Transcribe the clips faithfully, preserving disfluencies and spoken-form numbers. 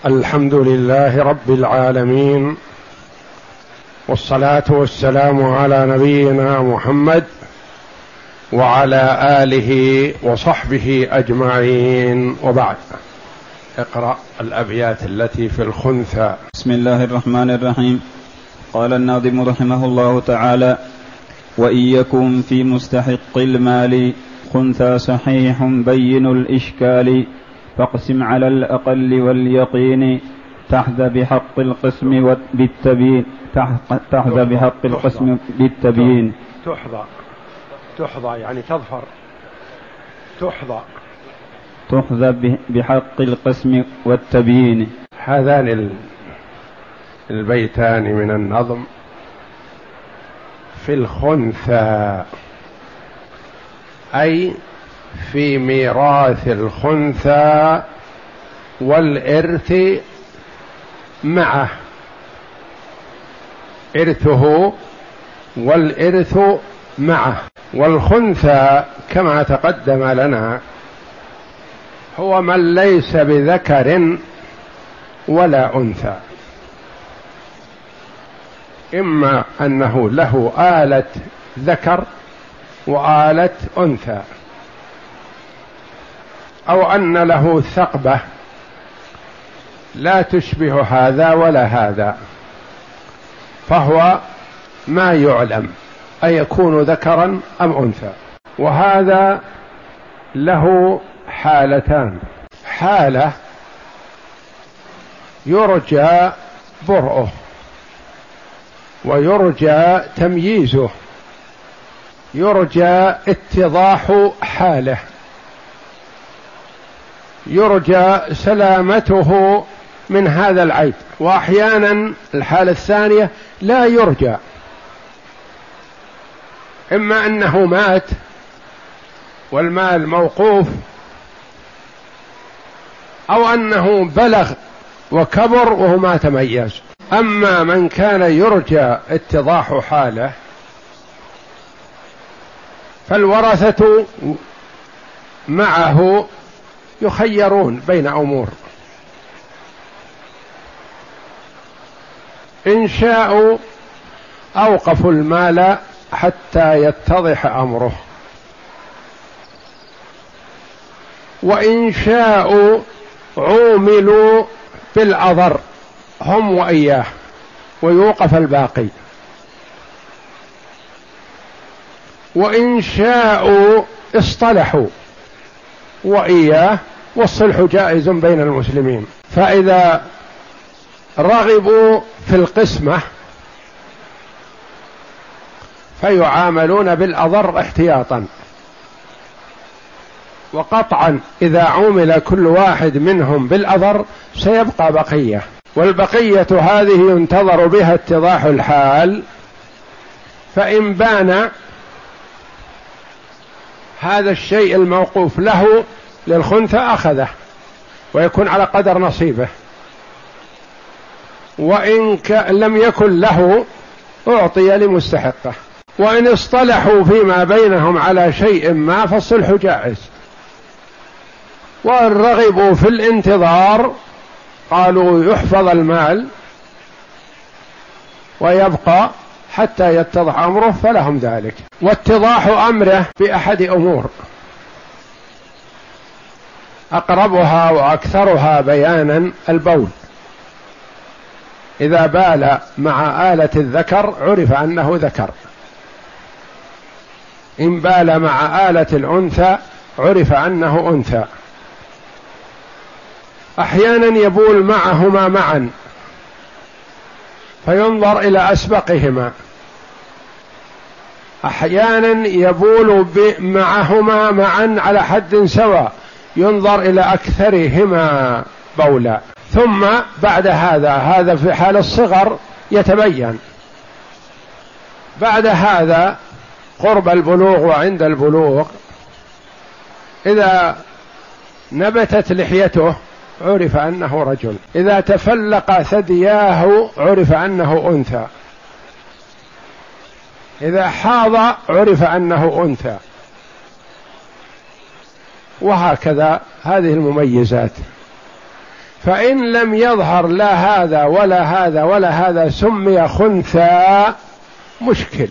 الحمد لله رب العالمين، والصلاة والسلام على نبينا محمد وعلى آله وصحبه أجمعين، وبعد. اقرأ الأبيات التي في الخنثى. بسم الله الرحمن الرحيم. قال الناظم رحمه الله تعالى: وإن يكن في مستحق المال خنثى صحيح بين الإشكال، فاقسم على الأقل واليقين تحظى بحق القسم بالتبيين تحظى بحق القسم بالتبيين تحظى تحظى يعني تظفر تحظى تحظى بحق القسم والتبيين. هذان البيتان من النظم في الخنثى، أي في ميراث الخنثى والإرث معه، إرثه والإرث معه. والخنثى كما تقدم لنا هو من ليس بذكر ولا أنثى، إما أنه له آلة ذكر وآلة أنثى، أو أن له ثقبة لا تشبه هذا ولا هذا، فهو ما يعلم أيكون ذكرا أم أنثى. وهذا له حالتان: حالة يرجى برؤه ويرجى تمييزه، يرجى اتضاح حاله، يرجى سلامته من هذا العيب. وأحيانا الحالة الثانية لا يرجى، إما أنه مات والمال موقوف، أو أنه بلغ وكبر وهو ما تميز. أما من كان يرجى اتضاح حاله فالورثة معه يخيرون بين أمور: إن شاءوا أوقفوا المال حتى يتضح أمره، وإن شاءوا عوملوا بالأضر هم وإياه ويوقف الباقي، وإن شاءوا اصطلحوا وإياه والصلح جائز بين المسلمين. فإذا رغبوا في القسمة فيعاملون بالأضر احتياطا، وقطعا إذا عومل كل واحد منهم بالأضر سيبقى بقية، والبقية هذه ينتظر بها اتضاح الحال، فإن بان هذا الشيء الموقوف له للخنثى أخذه ويكون على قدر نصيبه، وإن لم يكن له أعطي لمستحقه. وإن اصطلحوا فيما بينهم على شيء ما فالصلح جائز. وإن رغبوا في الانتظار قالوا يحفظ المال ويبقى حتى يتضح أمره فلهم ذلك. واتضاح أمره بأحد أمور أقربها وأكثرها بيانا: البول. إذا بال مع آلة الذكر عرف أنه ذكر، إن بال مع آلة الأنثى عرف أنه أنثى. أحيانا يبول معهما معا فينظر إلى أسبقهما، أحيانا يبول معهما معا على حد سواء ينظر إلى أكثرهما بولا. ثم بعد هذا هذا في حال الصغر يتبين، بعد هذا قرب البلوغ وعند البلوغ إذا نبتت لحيته عرف أنه رجل، إذا تفلق ثدياه عرف أنه أنثى، إذا حاض عرف أنه أنثى، وهكذا هذه المميزات. فإن لم يظهر لا هذا ولا هذا ولا هذا سمي خنثى مشكل،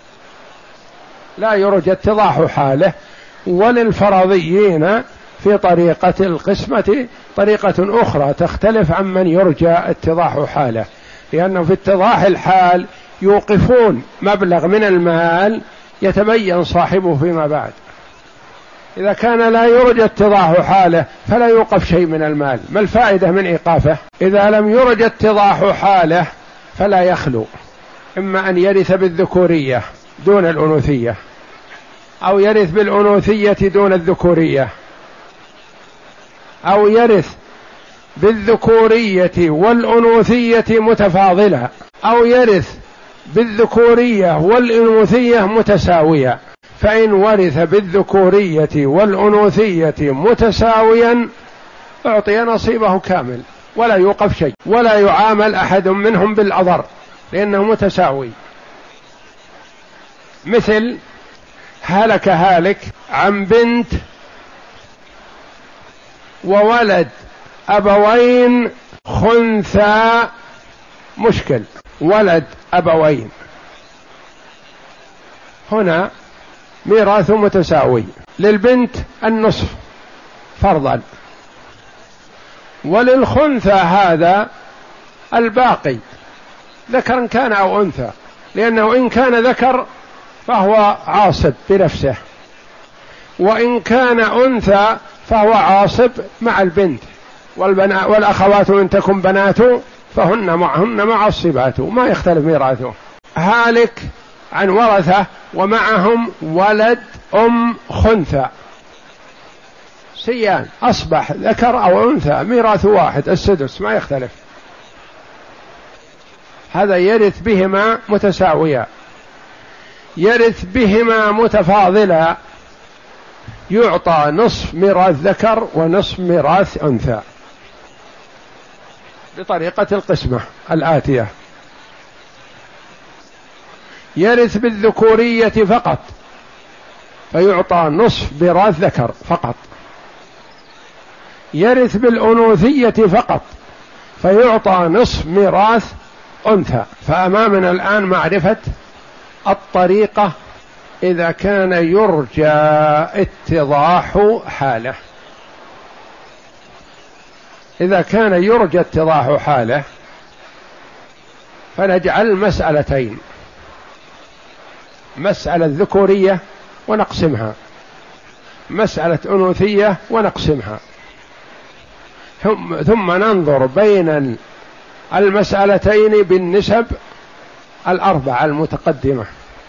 لا يرجى اتضاح حاله. وللفرضيين في طريقة القسمة طريقة أخرى تختلف عن من يرجى اتضاح حاله، لأنه في اتضاح الحال يوقفون مبلغ من المال يتبين صاحبه فيما بعد. إذا كان لا يرجى اتضاح حاله فلا يوقف شيء من المال، ما الفائدة من إيقافه؟ إذا لم يرجى اتضاح حاله فلا يخلو، إما أن يرث بالذكورية دون الأنوثية، أو يرث بالأنوثية دون الذكورية، أو يرث بالذكورية والأنوثية متفاضلة، أو يرث بالذكورية والأنوثية متساوية. فإن ورث بالذكورية والأنوثية متساويا أعطي نصيبه كامل ولا يوقف شيء، ولا يعامل أحد منهم بالأضر لأنه متساوي. مثل هلك هالك عن بنت وولد أبوين خنثى مشكل، ولد أبوين هنا ميراث متساوي، للبنت النصف فرضا، وللخنثى هذا الباقي ذكرا كان أو أنثى، لأنه إن كان ذكر فهو عاصب بنفسه، وإن كان أنثى فهو عاصب مع البنت، والبنات والأخوات إن تكن بنات فهن معهن معصبات، ما يختلف ميراثه. هالك عن ورثة ومعهم ولد أم خنثى سيان، أصبح ذكر أو أنثى ميراث واحد السدس ما يختلف، هذا يرث بهما متساويا. يرث بهما متفاضلا يعطى نصف ميراث ذكر ونصف ميراث أنثى بطريقة القسمة الآتية. يرث بالذكورية فقط فيعطى نصف ميراث ذكر فقط، يرث بالأنوثية فقط فيعطى نصف ميراث أنثى. فأمامنا الآن معرفة الطريقة إذا كان يرجى اتضاح حاله. إذا كان يرجى اتضاح حاله فنجعل مسألتين، مسألة ذكورية ونقسمها، مسألة أنوثية ونقسمها، ثم ننظر بين المسألتين بالنسب الأربعة المتقدمة.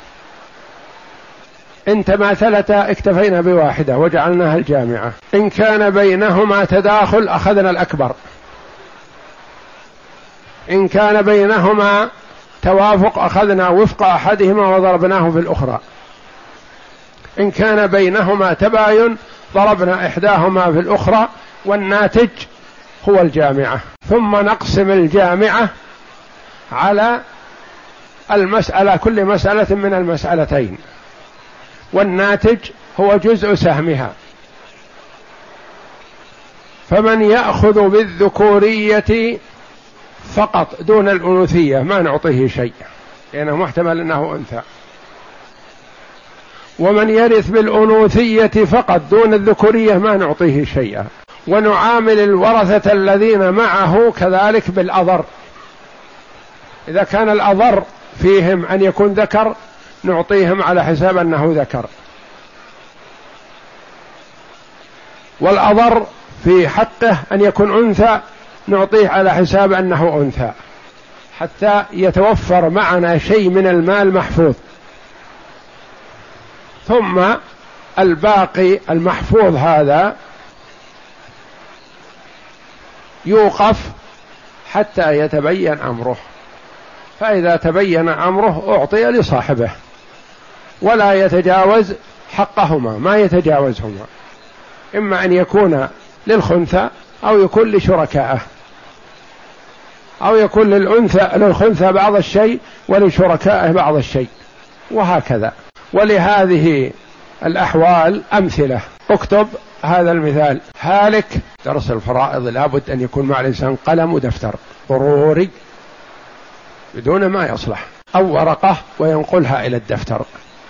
إن تماثلتا اكتفينا بواحدة وجعلناها الجامعة، إن كان بينهما تداخل أخذنا الأكبر، إن كان بينهما توافق أخذنا وفق أحدهما وضربناه في الأخرى، إن كان بينهما تباين ضربنا إحداهما في الأخرى، والناتج هو الجامعة. ثم نقسم الجامعة على المسألة، كل مسألة من المسألتين، والناتج هو جزء سهمها. فمن يأخذ بالذكورية فقط دون الأنوثية ما نعطيه شيء لأنه محتمل أنه أنثى، ومن يرث بالأنوثية فقط دون الذكورية ما نعطيه شيئا. ونعامل الورثة الذين معه كذلك بالأضر، إذا كان الأضر فيهم أن يكون ذكر نعطيهم على حساب أنه ذكر، والأضر في حقه أن يكون أنثى نعطيه على حساب أنه أنثى، حتى يتوفر معنا شيء من المال محفوظ. ثم الباقي المحفوظ هذا يوقف حتى يتبين أمره، فإذا تبين أمره أعطي لصاحبه ولا يتجاوز حقهما، ما يتجاوزهما، إما أن يكون للخنثى أو يكون لشركائه، أو يكون للأنثى للخنثى بعض الشيء ولشركائه بعض الشيء، وهكذا. ولهذه الأحوال أمثلة، اكتب هذا المثال هالك، درس الفرائض لابد أن يكون مع الإنسان قلم ودفتر ضروري، بدون ما يصلح، أو ورقة وينقلها إلى الدفتر،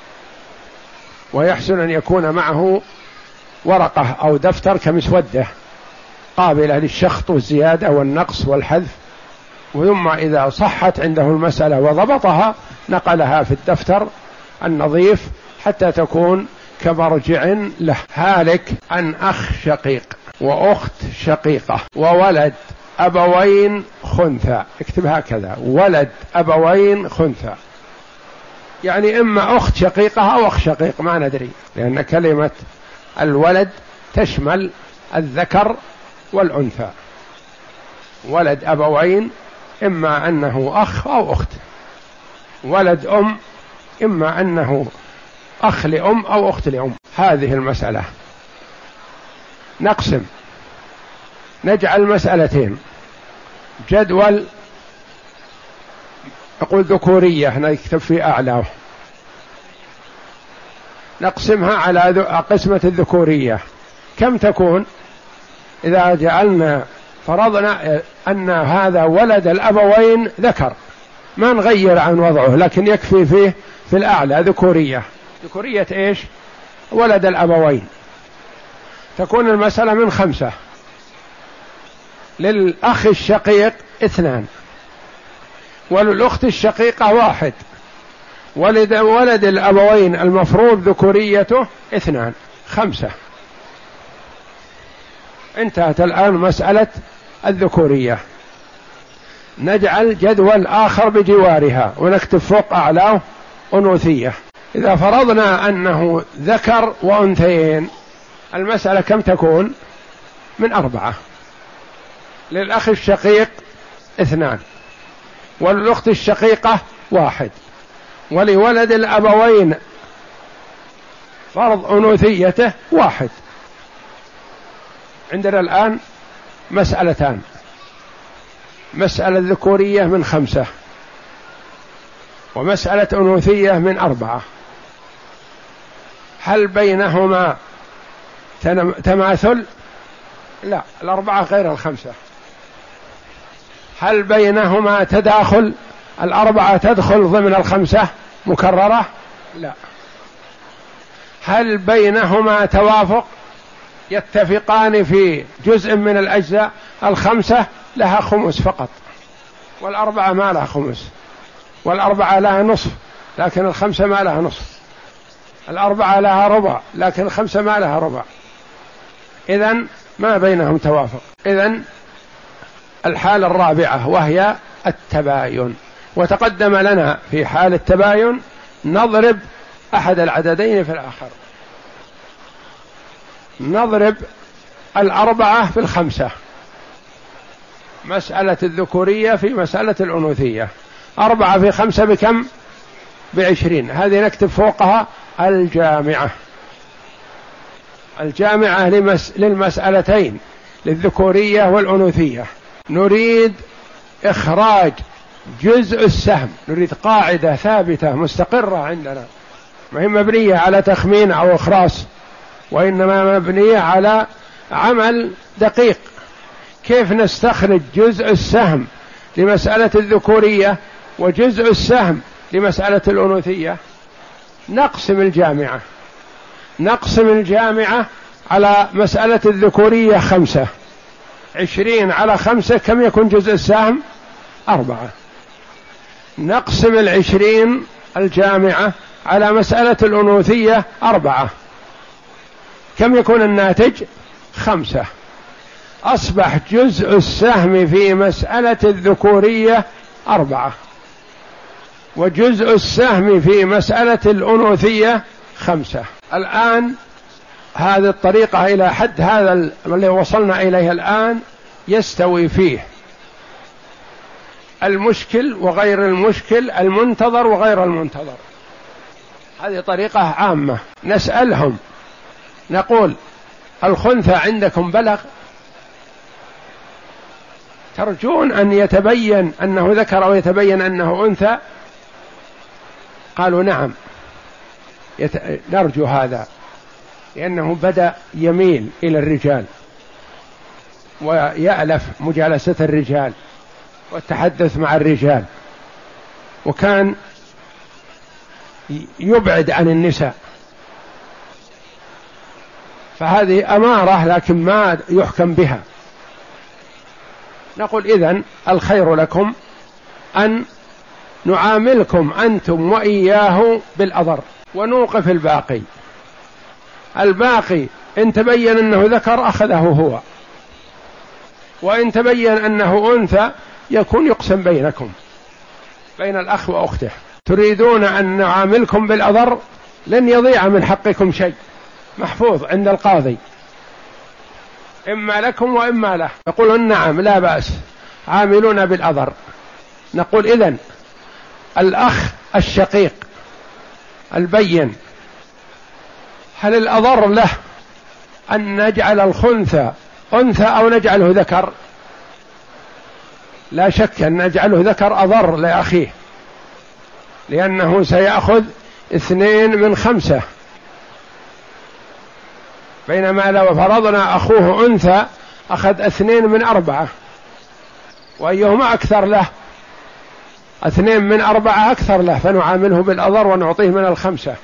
ويحسن أن يكون معه ورقة أو دفتر كمسودة قابلة للشخط والزيادة والنقص والحذف، ثم إذا صحت عنده المسألة وضبطها نقلها في الدفتر النظيف حتى تكون كمرجع له. هالك عن أخ شقيق وأخت شقيقة وولد أبوين خنثى، اكتب هكذا، ولد أبوين خنثى، يعني إما أخت شقيقة أو أخ شقيق ما ندري، لأن كلمة الولد تشمل الذكر والأنثى. ولد أبوين إما أنه أخ أو أخت، ولد أم إما أنه أخ لأم أو أخت لأم. هذه المسألة نقسم، نجعل مسألتين، جدول أقول ذكورية نكتب في أعلاه، نقسمها على قسمة الذكورية. كم تكون؟ إذا جعلنا فرضنا أن هذا ولد الأبوين ذكر، ما نغير عن وضعه، لكن يكفي فيه في الأعلى ذكورية. ذكورية إيش؟ ولد الأبوين. تكون المسألة من خمسة، للأخ الشقيق اثنان، وللأخت الشقيقة واحد، ولد ولد الأبوين المفروض ذكوريته اثنان، خمسة. انتهت الآن مسألة الذكورية. نجعل جدول آخر بجوارها ونكتب فوق أعلاه أنوثية. إذا فرضنا أنه ذكر وأنثيين، المسألة كم تكون؟ من أربعة، للأخ الشقيق اثنان، وللأخت الشقيقة واحد، ولولد الأبوين فرض أنوثيته واحد. عندنا الآن مسألتان، مسألة ذكورية من خمسة ومسألة أنوثية من أربعة. هل بينهما تماثل؟ لا، الأربعة غير الخمسة. هل بينهما تداخل؟ الأربعة تدخل ضمن الخمسة مكررة؟ لا. هل بينهما توافق؟ يتفقان في جزء من الأجزاء؟ الخمسة لها خمس فقط، والأربعة ما لها خمس، والأربعة لها نصف لكن الخمسة ما لها نصف، الأربعة لها ربع لكن الخمسة ما لها ربع، إذن ما بينهم توافق. إذن الحالة الرابعة وهي التباين، وتقدم لنا في حال التباين نضرب أحد العددين في الآخر، نضرب الأربعة في الخمسة، مسألة الذكورية في مسألة الأنوثية. أربعة في خمسة بكم؟ بعشرين. هذه نكتب فوقها الجامعة، الجامعة لمس... للمسألتين، للذكورية والأنوثية. نريد إخراج جزء السهم، نريد قاعدة ثابتة مستقرة عندنا، ما هي مبنية على تخمين أو إخراس، وإنما مبنية على عمل دقيق. كيف نستخرج جزء السهم لمسألة الذكورية وجزء السهم لمسألة الأنوثية؟ نقسم الجامعة، نقسم الجامعة على مسألة الذكورية خمسة، عشرين على خمسة كم يكون جزء السهم؟ أربعة. نقسم العشرين الجامعة على مسألة الأنوثية أربعة، كم يكون الناتج؟ خمسة. أصبح جزء السهم في مسألة الذكورية أربعة، وجزء السهم في مسألة الأنوثية خمسة. الآن هذه الطريقة إلى حد هذا اللي وصلنا إليه الآن يستوي فيه المشكل وغير المشكل، المنتظر وغير المنتظر. هذه طريقة عامة. نسألهم نقول الخنثى عندكم بلغ؟ ترجون أن يتبين أنه ذكر أو يتبين أنه أنثى؟ قالوا نعم، يت... نرجو هذا. لأنه بدأ يميل إلى الرجال ويألف مجالسة الرجال والتحدث مع الرجال، وكان يبعد عن النساء، فهذه أمارة لكن ما يحكم بها. نقول إذن الخير لكم أن نعاملكم أنتم وإياه بالأضر ونوقف الباقي. الباقي إن تبين أنه ذكر أخذه هو، وإن تبين أنه أنثى يكون يقسم بينكم بين الأخ وأخته. تريدون أن نعاملكم بالأضر لن يضيع من حقكم شيء، محفوظ عند القاضي إما لكم وإما له. يقولون نعم لا بأس عاملون بالأضر. نقول إذن الأخ الشقيق البين هل الأضر له أن نجعل الخنثى أنثى أو نجعله ذكر؟ لا شك أن نجعله ذكر أضر لأخيه، لأنه سيأخذ اثنين من خمسة، بينما لو فرضنا أخوه أنثى أخذ اثنين من أربعة، وأيهما أكثر له؟ اثنين من أربعة أكثر له، فنعامله بالأضر ونعطيه من الخمسة.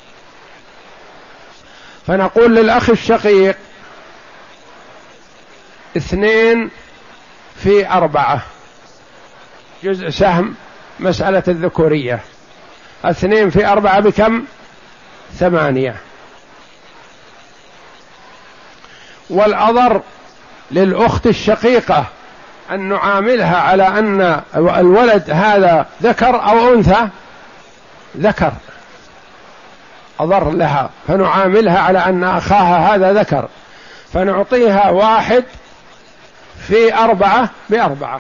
فنقول للأخ الشقيق اثنين في أربعة جزء سهم مسألة الذكورية، اثنين في أربعة بكم؟ ثمانية. والأضر للأخت الشقيقة أن نعاملها على أن الولد هذا ذكر أو أنثى؟ ذكر، أضر لها، فنعاملها على أن أخاها هذا ذكر، فنعطيها واحد في أربعة بأربعة.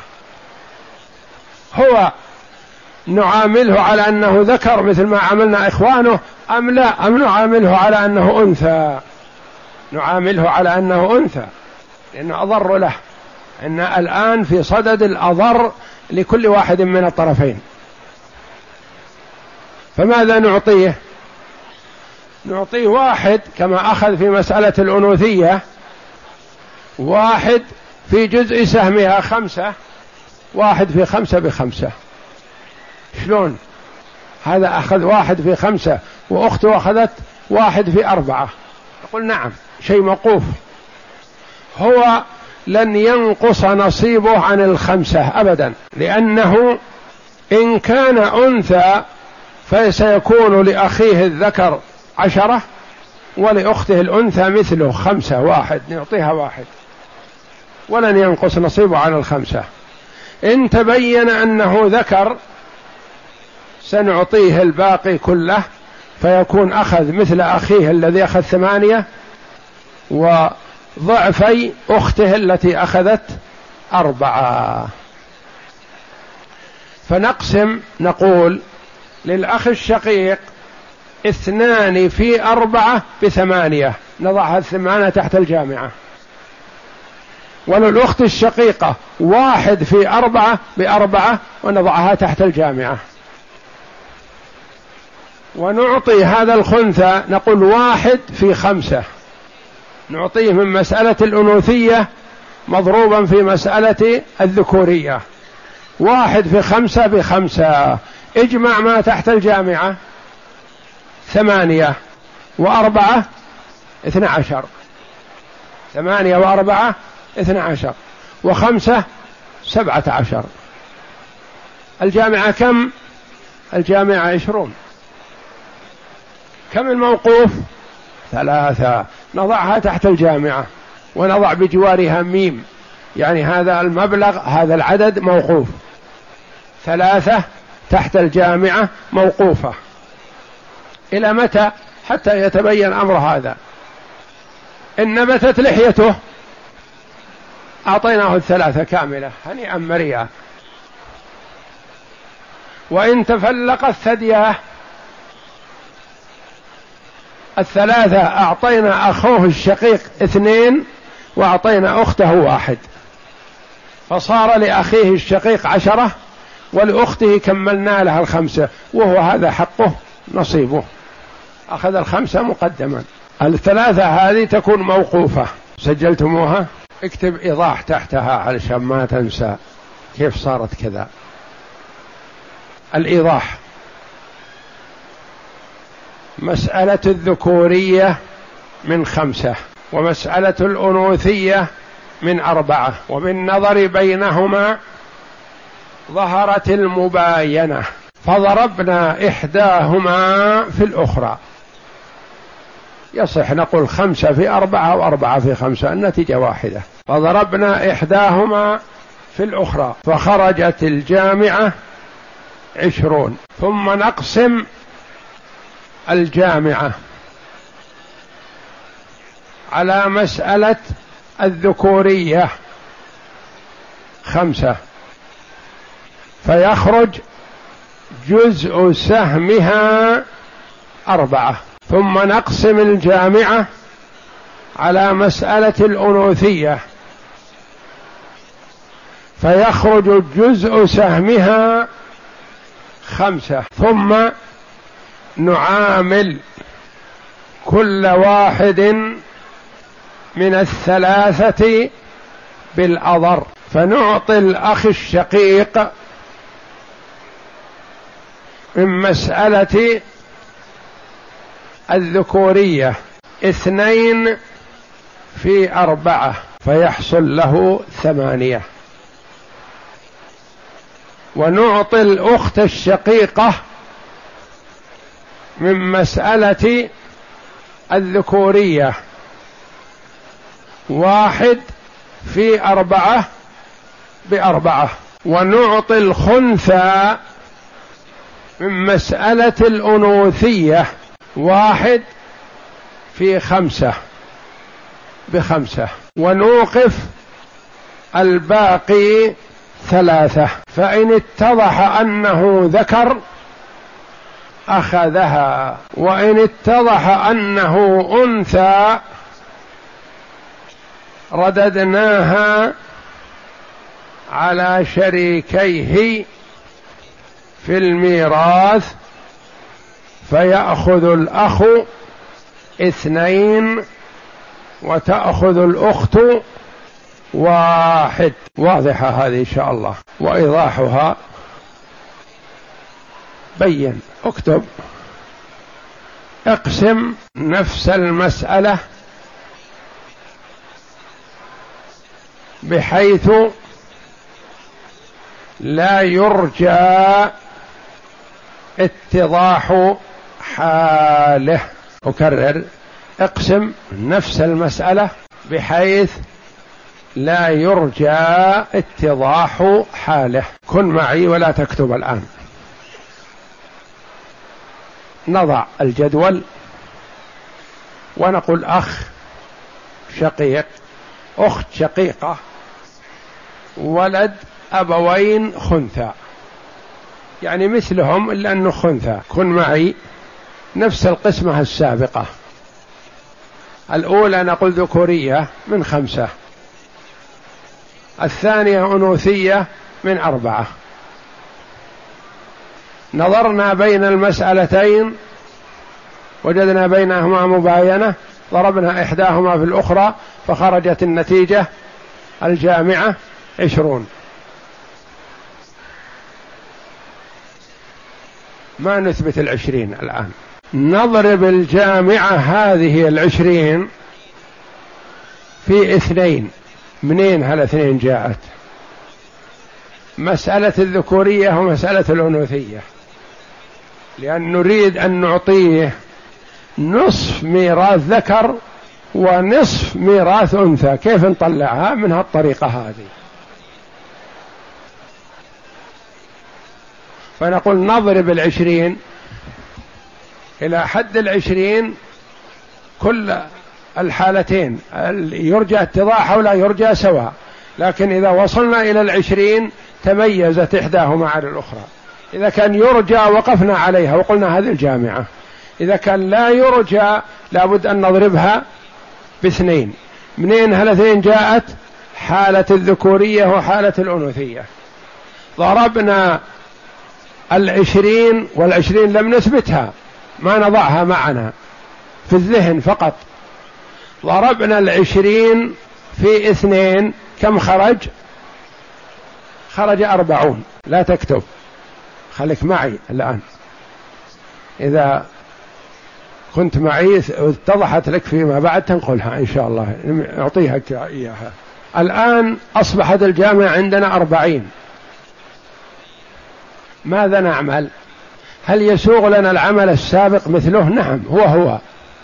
هو نعامله على أنه ذكر مثل ما عملنا إخوانه أم لا؟ أم نعامله على أنه أنثى؟ نعامله على أنه أنثى لأنه أضر له. إن الآن في صدد الأضر لكل واحد من الطرفين. فماذا نعطيه؟ نعطيه واحد كما أخذ في مسألة الأنوثية، واحد في جزء سهمها خمسة، واحد في خمسة بخمسة. شلون؟ هذا أخذ واحد في خمسة وأخته أخذت واحد في أربعة. نقول نعم، شيء موقوف. هو لن ينقص نصيبه عن الخمسة أبدا، لأنه إن كان أنثى فسيكون لأخيه الذكر عشرة ولأخته الأنثى مثله خمسة، واحد نعطيها واحد ولن ينقص نصيبه عن الخمسة. إن تبين أنه ذكر سنعطيه الباقي كله، فيكون أخذ مثل أخيه الذي أخذ ثمانية وضعفي أخته التي أخذت أربعة. فنقسم، نقول للأخ الشقيق اثنان في أربعة بثمانية، نضعها الثمانية تحت الجامعة. وللأخت الشقيقة واحد في أربعة بأربعة ونضعها تحت الجامعة. ونعطي هذا الخنثى نقول واحد في خمسة، نعطيه من مسألة الأنوثية مضروبا في مسألة الذكورية، واحد في خمسة بخمسة. اجمع ما تحت الجامعة، ثمانية وأربعة اثنى عشر، ثمانية وأربعة اثنى عشر، وخمسة سبعة عشر. الجامعة كم؟ الجامعة عشرون. كم الموقوف؟ ثلاثة، نضعها تحت الجامعة ونضع بجوارها ميم، يعني هذا المبلغ هذا العدد موقوف. ثلاثة تحت الجامعة موقوفة. إلى متى؟ حتى يتبين أمر هذا. إن نبتت لحيته أعطيناه الثلاثة كاملة هنيئا مريئا. وإن تفلقت ثدياه الثلاثة أعطينا أخوه الشقيق اثنين وأعطينا أخته واحد، فصار لأخيه الشقيق عشرة ولأخته كملنا لها الخمسة، وهو هذا حقه نصيبه، أخذ الخمسة مقدما. الثلاثة هذه تكون موقوفة. سجلتموها؟ اكتب إيضاح تحتها علشان ما تنسى كيف صارت كذا. الإيضاح: مسألة الذكورية من خمسة، ومسألة الأنوثية من أربعة، وبالنظر بينهما ظهرت المباينة فضربنا إحداهما في الأخرى. يصح نقول خمسة في أربعة وأربعة في خمسة، النتيجة واحدة. فضربنا إحداهما في الأخرى فخرجت الجامعة عشرون، ثم نقسم الجامعة على مسألة الذكورية خمسة، فيخرج جزء سهمها أربعة، ثم نقسم الجامعة على مسألة الأنوثية فيخرج جزء سهمها خمسة، ثم نعامل كل واحد من الثلاثة بالأضر، فنعطي الأخ الشقيق من مسألة الذكورية اثنين في أربعة فيحصل له ثمانية، ونعطي الأخت الشقيقة من مسألة الذكورية واحد في أربعة بأربعة، ونعطي الخنثى من مسألة الأنوثية واحد في خمسة بخمسة، ونوقف الباقي ثلاثة، فإن اتضح أنه ذكر أخذها، وإن اتضح أنه أنثى رددناها على شريكيه في الميراث، فيأخذ الأخ اثنين وتأخذ الأخت واحد. واضحة هذه إن شاء الله، وإيضاحها بين. اكتب: اقسم نفس المسألة بحيث لا يرجى اتضاح حاله. أكرر: اقسم نفس المسألة بحيث لا يرجى اتضاح حاله. كن معي ولا تكتب الآن. نضع الجدول ونقول أخ شقيق، أخت شقيقة، ولد أبوين خنثى، يعني مثلهم إلا أنه خنثى. كن معي نفس القسمة السابقة. الأولى نقول ذكورية من خمسة، الثانية أنوثية من أربعة. نظرنا بين المسألتين وجدنا بينهما مباينة، ضربنا إحداهما في الأخرى فخرجت النتيجة الجامعة عشرون. ما نثبت العشرين الآن، نضرب الجامعة هذه العشرين في اثنين. منين هالاثنين جاءت؟ مسألة الذكورية ومسألة الأنوثية، لأن نريد أن نعطيه نصف ميراث ذكر ونصف ميراث أنثى. كيف نطلعها؟ من هالطريقة هذه. فنقول نضرب العشرين إلى حد العشرين كل الحالتين، يرجى اتضاح ولا يرجى سواء، لكن إذا وصلنا إلى العشرين تميزت إحداهما على الأخرى. إذا كان يرجى وقفنا عليها وقلنا هذه الجامعة، إذا كان لا يرجى لابد أن نضربها باثنين. منين هالاثنين جاءت؟ حالة الذكورية وحالة الأنوثية. ضربنا العشرين، والعشرين لم نثبتها، ما نضعها معنا في الذهن فقط، ضربنا العشرين في اثنين كم خرج؟ خرج أربعون. لا تكتب، خليك معي الآن، إذا كنت معي اتضحت لك فيما بعد تنقلها إن شاء الله، أعطيها إياها. الآن أصبحت الجامعة عندنا أربعين، ماذا نعمل؟ هل يسوغ لنا العمل السابق مثله؟ نعم، هو هو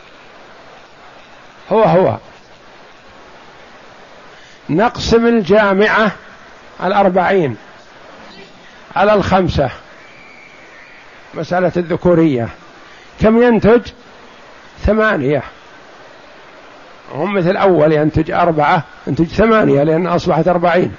هو هو نقسم الجامعة الأربعين على الخمسة، مسألة الذكورية، كم ينتج؟ ثمانية. هم مثل أول ينتج أربعة، ينتج ثمانية لأن أصبحت أربعين.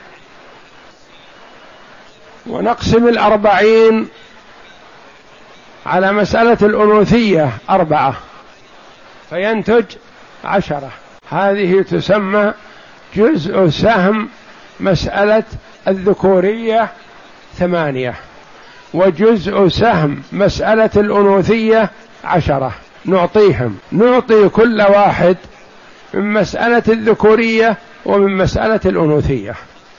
ونقسم الأربعين على مسألة الأنوثية أربعة فينتج عشرة. هذه تسمى جزء سهم مسألة الذكورية ثمانية، وجزء سهم مسألة الأنوثية عشرة. نعطيهم، نعطي كل واحد من مسألة الذكورية ومن مسألة الأنوثية.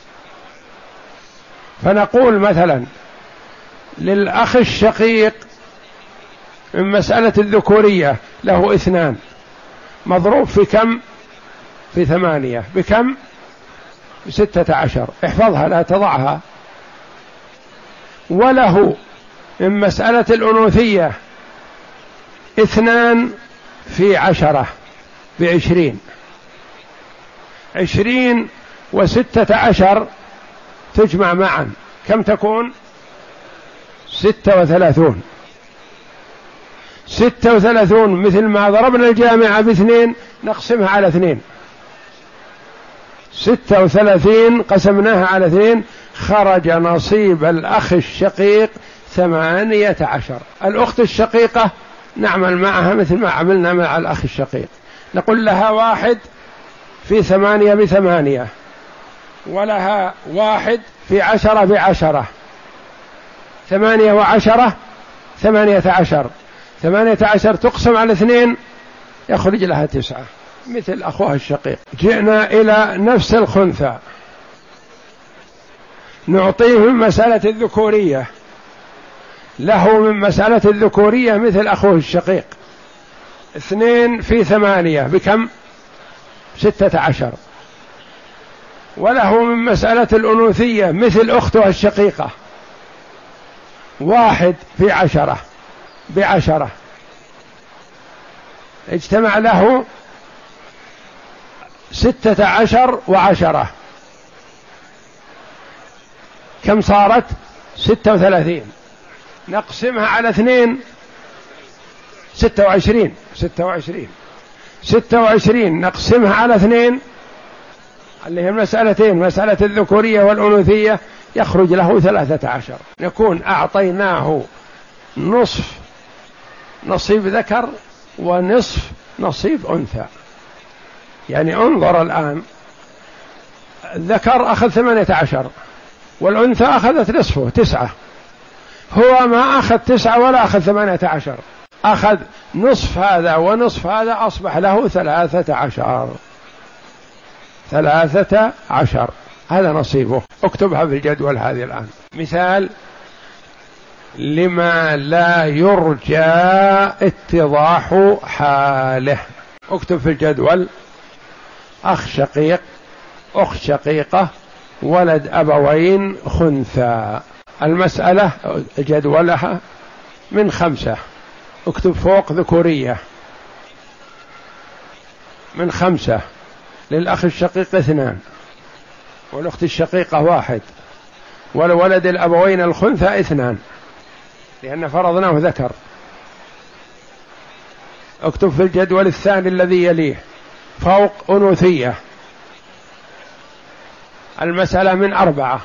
فنقول مثلا للأخ الشقيق من مسألة الذكورية له اثنان مضروب في كم؟ في ثمانية، بكم؟ بستة عشر. احفظها لا تضعها. وله من مسألة الأنوثية اثنان في عشرة بعشرين. عشرين وستة عشر تجمع معا كم تكون؟ ستة وثلاثون. ستة وثلاثون مثل ما ضربنا الجامعة باثنين نقسمها على اثنين. ستة وثلاثين قسمناها على اثنين خرج نصيب الأخ الشقيق ثمانية عشر. الأخت الشقيقة نعمل معها مثل ما عملنا مع الأخ الشقيق، نقول لها واحد في ثمانية بثمانية، ولها واحد في عشرة بعشرة، ثمانية وعشرة ثمانية عشر. ثمانية عشر تقسم على اثنين يخرج لها تسعة مثل أخوها الشقيق. جئنا إلى نفس الخنثى نعطيه من مسألة الذكورية، له من مسألة الذكورية مثل أخوه الشقيق اثنين في ثمانية بكم؟ ستة عشر. وله من مسألة الأنوثية مثل أختها الشقيقة واحد في عشرة بعشرة، اجتمع له ستة عشر وعشرة، كم صارت؟ ستة وثلاثين. نقسمها على اثنين ستة وعشرين. ستة وعشرين ستة وعشرين نقسمها على اثنين اللي هي مسألتين، مسألة الذكورية والأنوثية، يخرج له ثلاثة عشر. نكون أعطيناه نصف نصيب ذكر ونصف نصيب أنثى. يعني انظر الآن، الذكر أخذ ثمانية عشر والأنثى أخذت نصفه تسعة، هو ما أخذ تسعة ولا أخذ ثمانية عشر، أخذ نصف هذا ونصف هذا، أصبح له ثلاثة عشر. ثلاثة عشر هذا نصيبه. اكتبها في الجدول هذه الآن. مثال لما لا يرجى اتضاح حاله. اكتب في الجدول أخ شقيق، أخت شقيقة، ولد أبوين خنثى. المسألة جدولها من خمسة، اكتب فوق ذكورية من خمسة. للأخ الشقيق اثنان، والأخت الشقيقة واحد، والولد الأبوين الخنثى اثنان لأن فرضناه ذكر. اكتب في الجدول الثاني الذي يليه فوق أنوثية. المسألة من أربعة،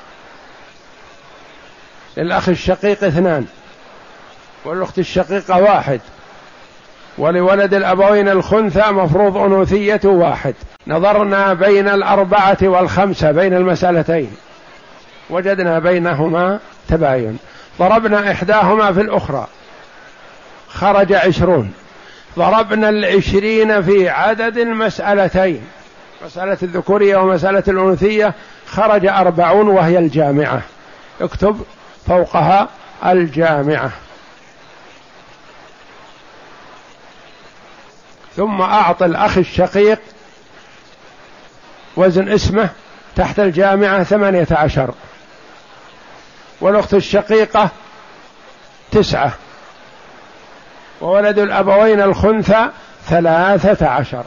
للأخ الشقيق اثنان، والأخت الشقيقة واحد، ولولد الأبوين الخنثى مفروض أنوثية واحد. نظرنا بين الأربعة والخمسة بين المسألتين وجدنا بينهما تباين، ضربنا إحداهما في الأخرى خرج عشرون، ضربنا العشرين في عدد المسألتين، مسألة الذكورية ومسألة الأنوثية، خرج أربعون وهي الجامعة، اكتب فوقها الجامعة. ثم أعط الأخ الشقيق وزن اسمه تحت الجامعة ثمانية عشر، والأخت الشقيقة تسعة، وولد الأبوين الخنثى ثلاثة عشر.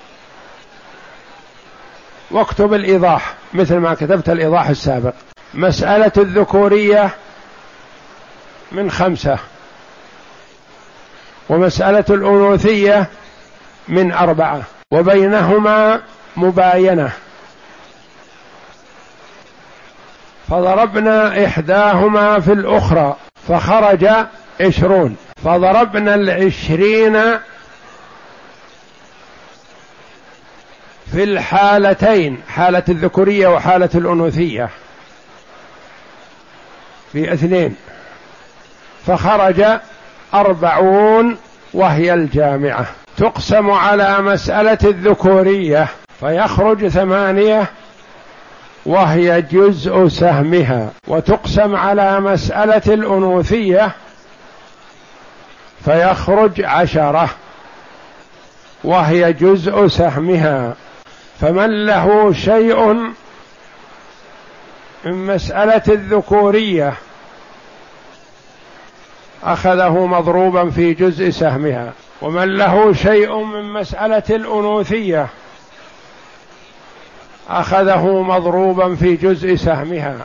واكتب الإيضاح مثل ما كتبت الإيضاح السابق. مسألة الذكورية من خمسة، ومسألة الأنوثية من أربعة، وبينهما مباينة، فضربنا إحداهما في الأخرى فخرج عشرون، فضربنا العشرين في الحالتين، حالة الذكورية وحالة الأنوثية، في اثنين، فخرج أربعون وهي الجامعة. تقسم على مسألة الذكورية فيخرج ثمانية وهي جزء سهمها، وتقسم على مسألة الأنوثية فيخرج عشرة وهي جزء سهمها. فمن له شيء من مسألة الذكورية أخذه مضروبا في جزء سهمها، ومن له شيء من مسألة الأنوثية أخذه مضروبا في جزء سهمها.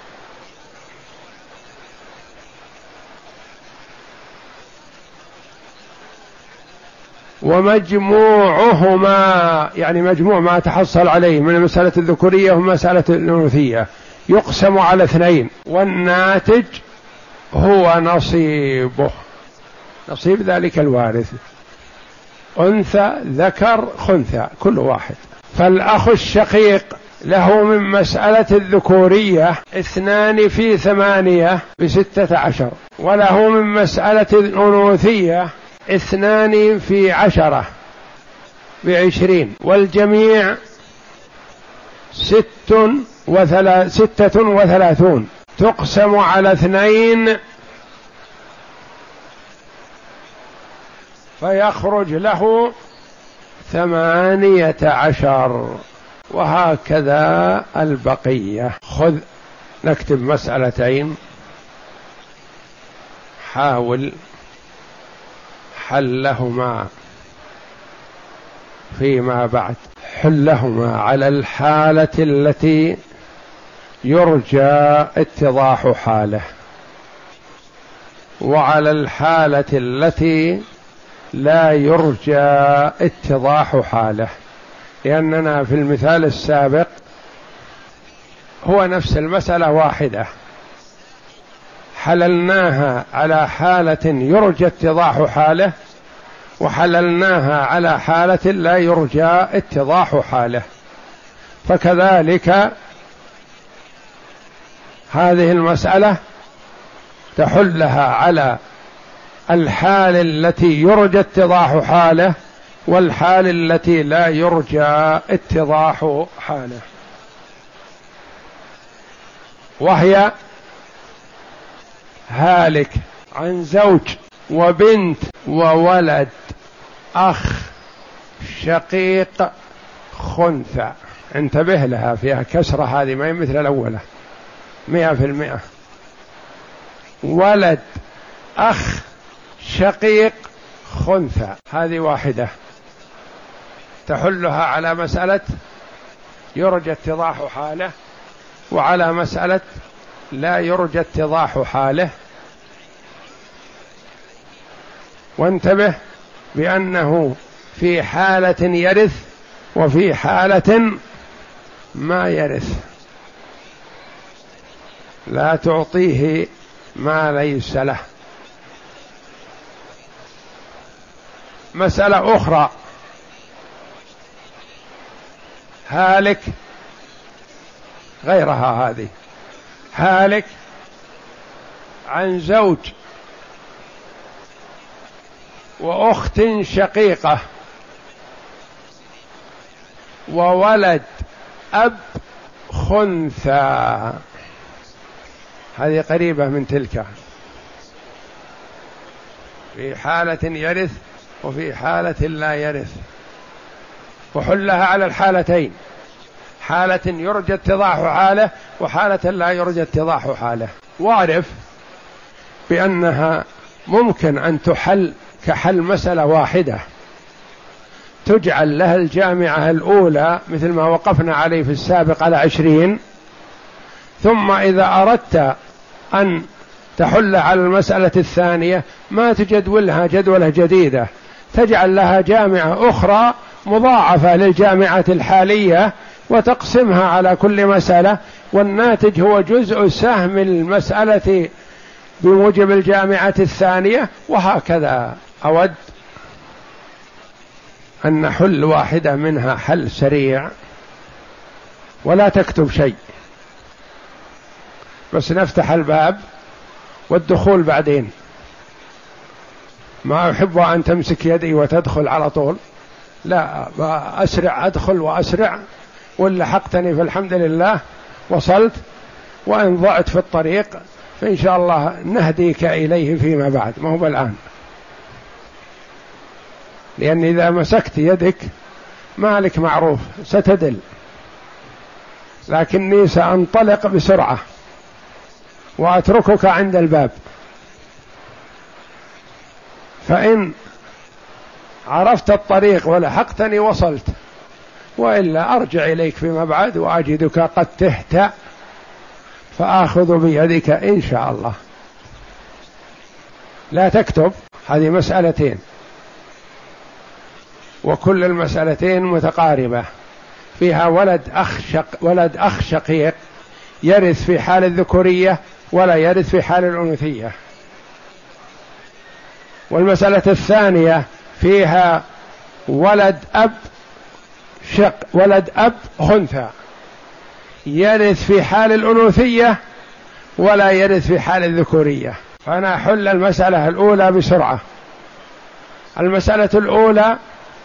ومجموعهما يعني مجموع ما تحصل عليه من مسألة الذكورية ومسألة الأنوثية يقسم على اثنين، والناتج هو نصيبه، نصيب ذلك الوارث، أنثى ذكر خنثى كل واحد. فالأخ الشقيق له من مسألة الذكورية اثنان في ثمانية بستة عشر، وله من مسألة الأنوثية اثنان في عشرة بعشرين، والجميع ست وثلا ستة وثلاثون. تقسم على اثنين فيخرج له ثمانية عشر، وهكذا البقية. خذ نكتب مسألتين، حاول حلهما فيما بعد، حلهما على الحالة التي يرجى اتضاح حاله، وعلى الحالة التي لا يرجى اتضاح حاله، لأننا في المثال السابق هو نفس المسألة واحدة حللناها على حالة يرجى اتضاح حاله، وحللناها على حالة لا يرجى اتضاح حاله. فكذلك هذه المسألة تحلها على الحال التي يرجى اتضاح حاله والحال التي لا يرجى اتضاح حاله، وهي هالك عن زوج وبنت وولد أخ شقيق خنثى. انتبه لها، فيها كسرة هذه ما هي مثل الأولى مئة في المئة. ولد أخ شقيق خنثى هذه واحدة تحلها على مسألة يرجى اتضاح حاله وعلى مسألة لا يرجى اتضاح حاله. وانتبه بأنه في حالة يرث وفي حالة ما يرث، لا تعطيه ما ليس له. مسألة أخرى، هالك غيرها، هذه هالك عن زوج وأخت شقيقة وولد أب خنثى، هذه قريبة من تلك، في حالة يرث وفي حالة لا يرث، وحلها على الحالتين، حالة يرجى اتضاح حاله وحالة لا يرجى اتضاح حاله. واعرف بأنها ممكن أن تحل كحل مسألة واحدة، تجعل لها الجامعة الأولى مثل ما وقفنا عليه في السابق على عشرين، ثم إذا أردت أن تحل على المسألة الثانية ما تجدولها جدولة جديدة، تجعل لها جامعة أخرى مضاعفة للجامعة الحالية وتقسمها على كل مسألة، والناتج هو جزء سهم المسألة بموجب الجامعة الثانية، وهكذا. أود أن نحل واحدة منها حل سريع، ولا تكتب شيء، بس نفتح الباب والدخول بعدين. ما أحب أن تمسك يدي وتدخل على طول، لا، أسرع أدخل وأسرع، ولا حقتني فالحمد لله وصلت، وإن ضعت في الطريق فإن شاء الله نهديك إليه فيما بعد، ما هو الآن، لأن إذا مسكت يدك مالك معروف ستدل، لكني سأنطلق بسرعة وأتركك عند الباب، فإن عرفت الطريق ولحقتني وصلت، وإلا أرجع إليك فيما بعد وأجدك قد تهت فآخذ بيدك إن شاء الله. لا تكتب، هذه مسألتين، وكل المسألتين متقاربة، فيها ولد أخ شق ولد أخ شقيق يرث في حال الذكورية ولا يرث في حال الأنوثية، والمسألة الثانية فيها ولد أب شق ولد أب خنثى يرث في حال الأنوثية ولا يرث في حال الذكورية. فأنا أحل المسألة الأولى بسرعة. المسألة الأولى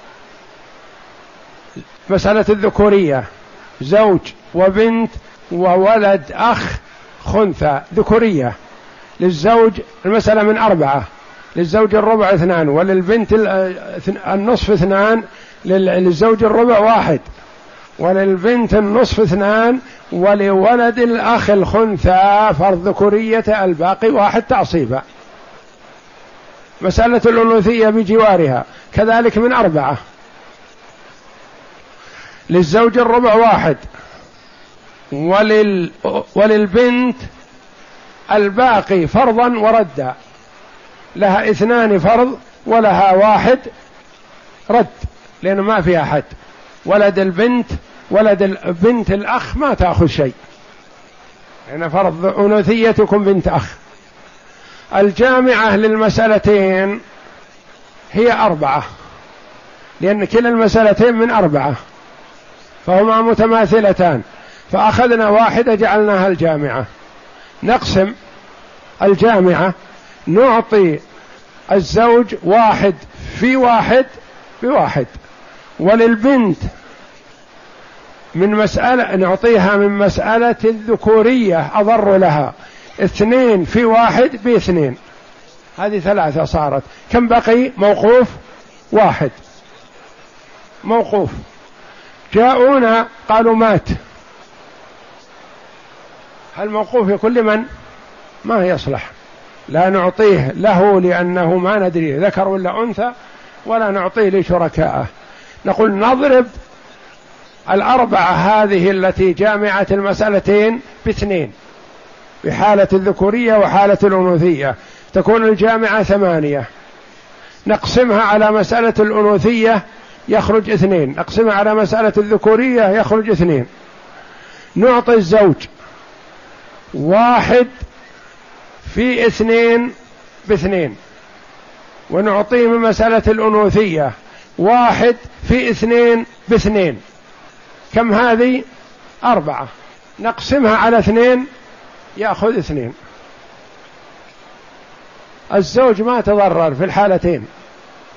مسألة الذكورية، زوج وبنت وولد أخ خنثى ذكورية. للزوج المسألة من أربعة، للزوج الربع اثنان، وللبنت النصف اثنان، للزوج الربع واحد، وللبنت النصف اثنان، ولولد الأخ الخنثى فرض ذكورية الباقي واحد تعصيبا. مسألة الأنوثية بجوارها كذلك من أربعة، للزوج الربع واحد، ولل وللبنت الباقي فرضا وردا، لها اثنان فرض ولها واحد رد، لأن ما فيها حد. ولد البنت ولد البنت الأخ ما تأخذ شيء، لأن فرض أنوثية تكون بنت أخ. الجامعة للمسألتين هي أربعة، لأن كلا المسألتين من أربعة فهما متماثلتان، فأخذنا واحدة جعلناها الجامعة. نقسم الجامعة، نعطي الزوج واحد في واحد بواحد، وللبنت من مسألة نعطيها من مسألة الذكورية أضر لها اثنين في واحد باثنين، هذه ثلاثة صارت. كم بقي؟ موقوف واحد، موقوف. جاءونا قالوا مات، هل موقوف يكون لمن؟ ما يصلح، لا نعطيه له لأنه ما ندري ذكر ولا أنثى، ولا نعطيه لشركائه. نقول نضرب الأربعة هذه التي جامعة المسألتين باثنين، بحالة الذكورية وحالة الأنوثية تكون الجامعة ثمانية. نقسمها على مسألة الأنوثية يخرج اثنين، نقسمها على مسألة الذكورية يخرج اثنين. نعطي الزوج واحد في اثنين باثنين، ونعطيه من مسألة الأنوثية واحد في اثنين باثنين. كم هذه؟ أربعة. نقسمها على اثنين يأخذ اثنين. الزوج ما تضرر في الحالتين،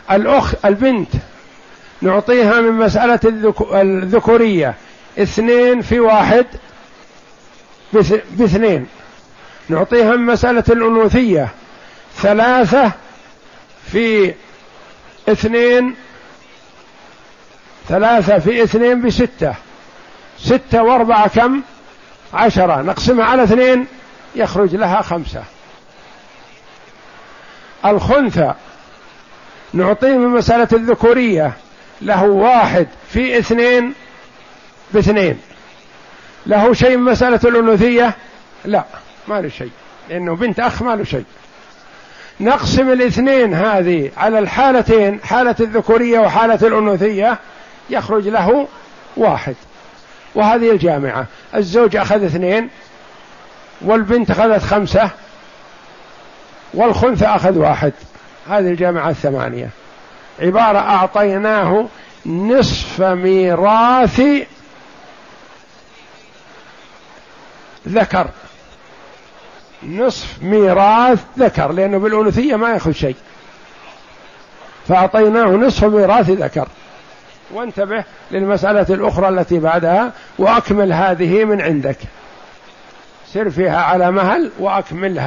الأخ البنت نعطيها من مسألة الذكورية اثنين في واحد باثنين، نعطيها من مسألة الأنوثية ثلاثة في اثنين، ثلاثة في اثنين بستة، ستة واربعة كم؟ عشرة، نقسمها على اثنين يخرج لها خمسة. الخنثى نعطيه من مسألة الذكورية له واحد في اثنين باثنين، له شيء من مسألة الأنوثية؟ لا، ما له شيء، لأنه بنت أخ ما له شيء. نقسم الاثنين هذه على الحالتين، حالة الذكورية وحالة الأنوثية، يخرج له واحد. وهذه الجامعة، الزوج أخذ اثنين والبنت أخذت خمسة والخنثى أخذ واحد، هذه الجامعة الثمانية. عبارة أعطيناه نصف ميراث ذكر، نصف ميراث ذكر، لأنه بالأنوثية ما يأخذ شيء، فأعطيناه نصف ميراث ذكر. وانتبه للمسألة الأخرى التي بعدها، وأكمل هذه من عندك، سر فيها على مهل وأكملها.